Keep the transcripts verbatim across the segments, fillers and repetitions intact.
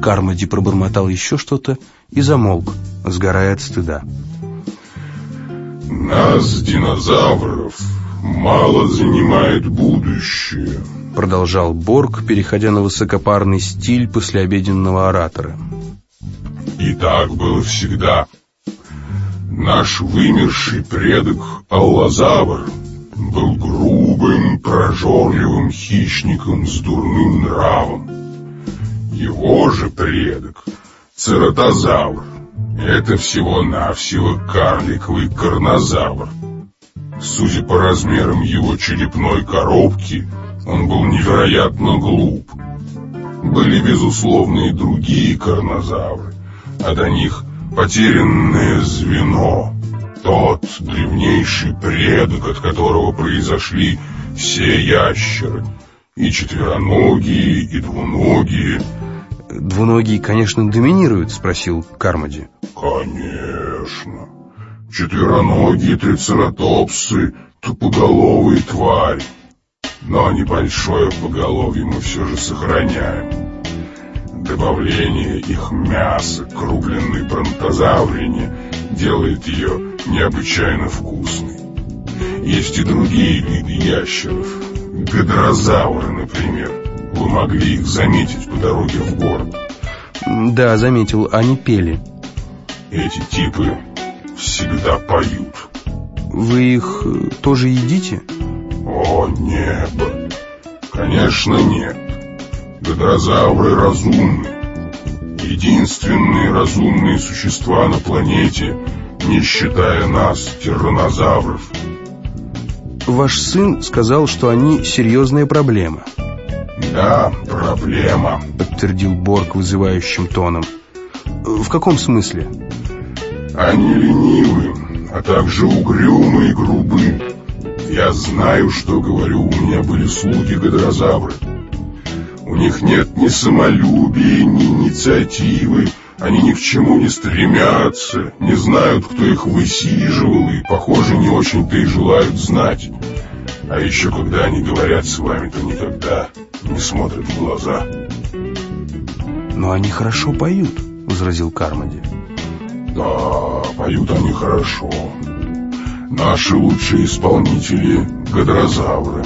Кармоди пробормотал еще что-то и замолк, сгорая от стыда. «Нас, динозавров, мало занимает будущее», — продолжал Борг, переходя на высокопарный стиль послеобеденного оратора. «И так было всегда. Наш вымерший предок Аллозавр был грубым, прожорливым хищником с дурным нравом. Его же предок, Цератозавр, это всего-навсего карликовый карнозавр. Судя по размерам его черепной коробки, он был невероятно глуп. Были, безусловно, и другие карнозавры, а до них потерянное звено, тот древнейший предок, от которого произошли все ящеры, и четвероногие, и двуногие». «Двуногие, конечно, доминируют?» — спросил Кармоди. «Конечно. Четвероногие трицератопсы — тупоголовые твари. Но небольшое поголовье мы все же сохраняем. Добавление их мяса к рубленной бронтозаврине делает ее необычайно вкусной. Есть и другие виды ящеров. Гадрозавры, например. Вы могли их заметить по дороге в город». «Да, заметил, они пели». «Эти типы всегда поют». «Вы их тоже едите?» «О, небо! Конечно, нет. Гадрозавры разумны. Единственные разумные существа на планете, не считая нас, тираннозавров». «Ваш сын сказал, что они серьезная проблема». «Да, проблема», — подтвердил Борг вызывающим тоном. «В каком смысле?» «Они ленивы, а также угрюмы и грубы. Я знаю, что говорю, у меня были слуги гадрозавры. У них нет ни самолюбия, ни инициативы, они ни к чему не стремятся, не знают, кто их высиживал, и, похоже, не очень-то и желают знать. А еще, когда они говорят с вами, то никогда не смотрят в глаза». «Но они хорошо поют», — возразил Кармоди. «Да, поют они хорошо. Наши лучшие исполнители — гадрозавры.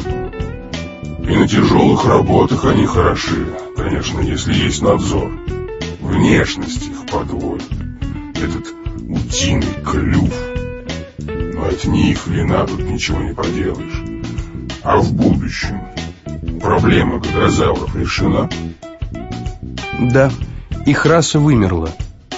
И на тяжелых работах они хороши, конечно, если есть надзор. Внешность их подводит. Этот утиный клюв. Но это не их вина, тут ничего не поделаешь. А в будущем проблема гадрозавров решена?» «Да, их раса вымерла».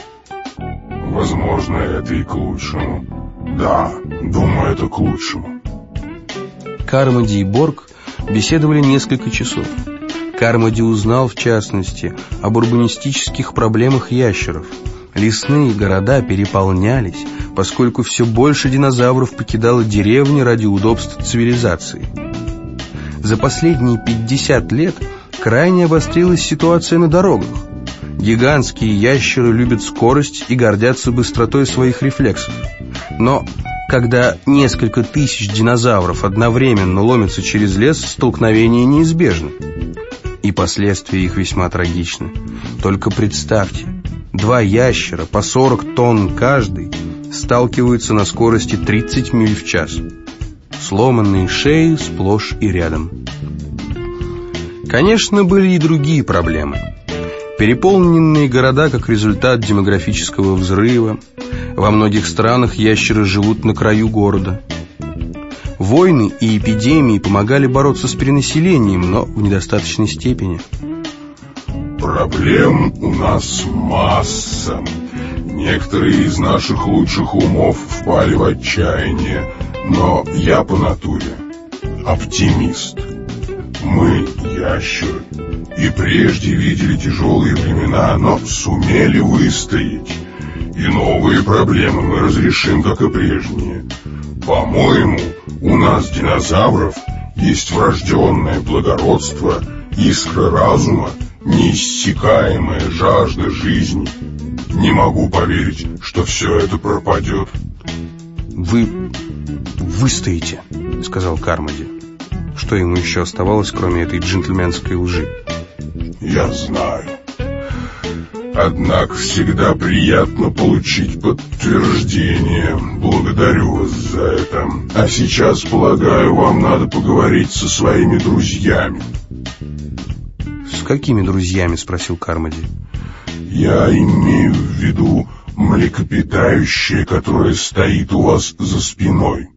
«Возможно, это и к лучшему. Да, думаю, это к лучшему». Кармоди и Борг беседовали несколько часов. Кармоди узнал, в частности, об урбанистических проблемах ящеров. Лесные города переполнялись, поскольку все больше динозавров покидало деревни ради удобства цивилизации. За последние пятьдесят лет крайне обострилась ситуация на дорогах. Гигантские ящеры любят скорость и гордятся быстротой своих рефлексов. Но когда несколько тысяч динозавров одновременно ломятся через лес, столкновение неизбежно. И последствия их весьма трагичны. Только представьте, два ящера по сорок тонн каждый сталкиваются на скорости тридцать миль в час. Сломанные шеи сплошь и рядом. Конечно, были и другие проблемы. Переполненные города как результат демографического взрыва. Во многих странах ящеры живут на краю города. Войны и эпидемии помогали бороться с перенаселением, но в недостаточной степени. «Проблем у нас масса. Некоторые из наших лучших умов впали в отчаяние, но я по натуре оптимист. Мы, ящеры, и прежде видели тяжелые времена, но сумели выстоять. И новые проблемы мы разрешим, как и прежние. По-моему, у нас, динозавров, есть врожденное благородство, искра разума, неиссякаемая жажда жизни. Не могу поверить, что все это пропадет». «Вы выстоите», — сказал Кармоди. Что ему еще оставалось, кроме этой джентльменской лжи? «Я знаю. Однако всегда приятно получить подтверждение. Благодарю вас за это. А сейчас, полагаю, вам надо поговорить со своими друзьями. «С какими друзьями?» — спросил Кармоди. «Я имею в виду млекопитающее, которое стоит у вас за спиной».